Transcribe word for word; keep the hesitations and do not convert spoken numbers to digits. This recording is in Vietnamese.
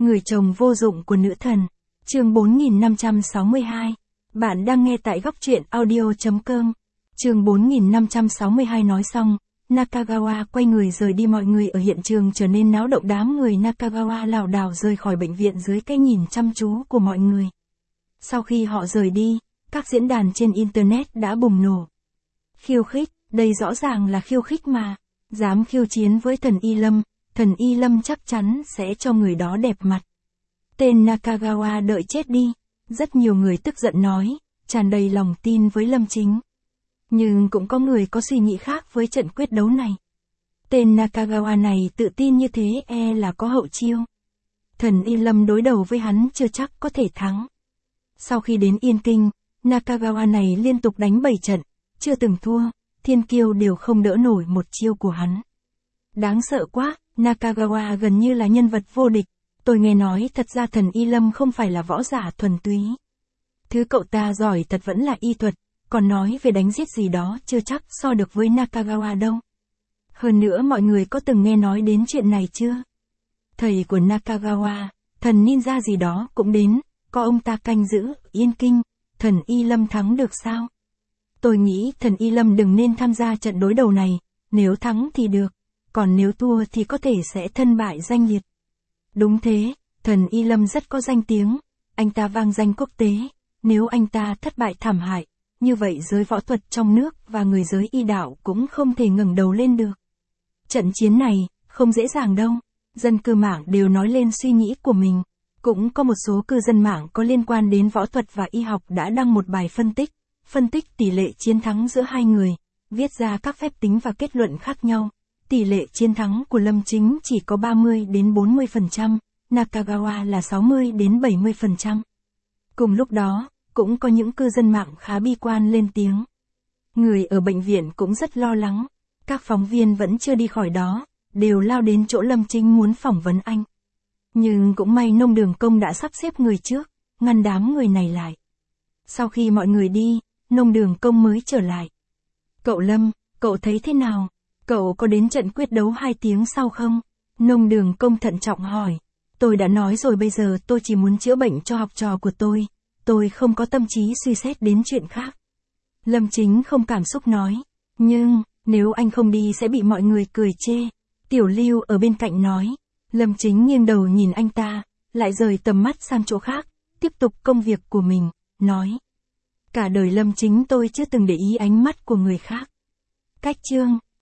Người chồng vô dụng của nữ thần. Chương bốn nghìn năm trăm sáu mươi hai. Bạn đang nghe tại góc truyện audio chấm com. Chương bốn nghìn năm trăm sáu mươi hai nói xong, Nakagawa quay người rời đi. Mọi người ở hiện trường trở nên náo động. Đám người Nakagawa lảo đảo rời khỏi bệnh viện dưới cái nhìn chăm chú của mọi người. Sau khi họ rời đi, các diễn đàn trên Internet đã bùng nổ. Khiêu khích, đây rõ ràng là khiêu khích mà. Dám khiêu chiến với thần Y Lâm, thần Y Lâm chắc chắn sẽ cho người đó đẹp mặt. Tên Nakagawa đợi chết đi. Rất nhiều người tức giận nói, tràn đầy lòng tin với Lâm Chính. Nhưng cũng có người có suy nghĩ khác với trận quyết đấu này. Tên Nakagawa này tự tin như thế e là có hậu chiêu. Thần Y Lâm đối đầu với hắn chưa chắc có thể thắng. Sau khi đến Yên Kinh, Nakagawa này liên tục đánh bảy trận, chưa từng thua, thiên kiêu đều không đỡ nổi một chiêu của hắn. Đáng sợ quá, Nakagawa gần như là nhân vật vô địch. Tôi nghe nói thật ra thần Y Lâm không phải là võ giả thuần túy. Thứ cậu ta giỏi thật vẫn là y thuật, còn nói về đánh giết gì đó chưa chắc so được với Nakagawa đâu. Hơn nữa mọi người có từng nghe nói đến chuyện này chưa? Thầy của Nakagawa, thần ninja gì đó cũng đến, có ông ta canh giữ, Yên Kinh, thần Y Lâm thắng được sao? Tôi nghĩ thần Y Lâm đừng nên tham gia trận đối đầu này, nếu thắng thì được, còn nếu thua thì có thể sẽ thân bại danh liệt. Đúng thế, thần Y Lâm rất có danh tiếng, anh ta vang danh quốc tế, nếu anh ta thất bại thảm hại, như vậy giới võ thuật trong nước và người giới y đạo cũng không thể ngẩng đầu lên được. Trận chiến này, không dễ dàng đâu, dân cư mạng đều nói lên suy nghĩ của mình, cũng có một số cư dân mạng có liên quan đến võ thuật và y học đã đăng một bài phân tích, phân tích tỷ lệ chiến thắng giữa hai người, viết ra các phép tính và kết luận khác nhau. Tỷ lệ chiến thắng của Lâm Chính chỉ có ba mươi đến bốn mươi phần trăm, Nakagawa là sáu mươi đến bảy mươi phần trăm. Cùng lúc đó, cũng có những cư dân mạng khá bi quan lên tiếng. Người ở bệnh viện cũng rất lo lắng, các phóng viên vẫn chưa đi khỏi đó, đều lao đến chỗ Lâm Chính muốn phỏng vấn anh. Nhưng cũng may Nông Đường Công đã sắp xếp người trước, ngăn đám người này lại. Sau khi mọi người đi, Nông Đường Công mới trở lại. Cậu Lâm, cậu thấy thế nào? Cậu có đến trận quyết đấu hai tiếng sau không? Nông Đường Công thận trọng hỏi. Tôi đã nói rồi, bây giờ tôi chỉ muốn chữa bệnh cho học trò của tôi. Tôi không có tâm trí suy xét đến chuyện khác. Lâm Chính không cảm xúc nói. Nhưng, nếu anh không đi sẽ bị mọi người cười chê. Tiểu Lưu ở bên cạnh nói. Lâm Chính nghiêng đầu nhìn anh ta, lại rời tầm mắt sang chỗ khác, tiếp tục công việc của mình, nói. Cả đời Lâm Chính tôi chưa từng để ý ánh mắt của người khác. Cách chương.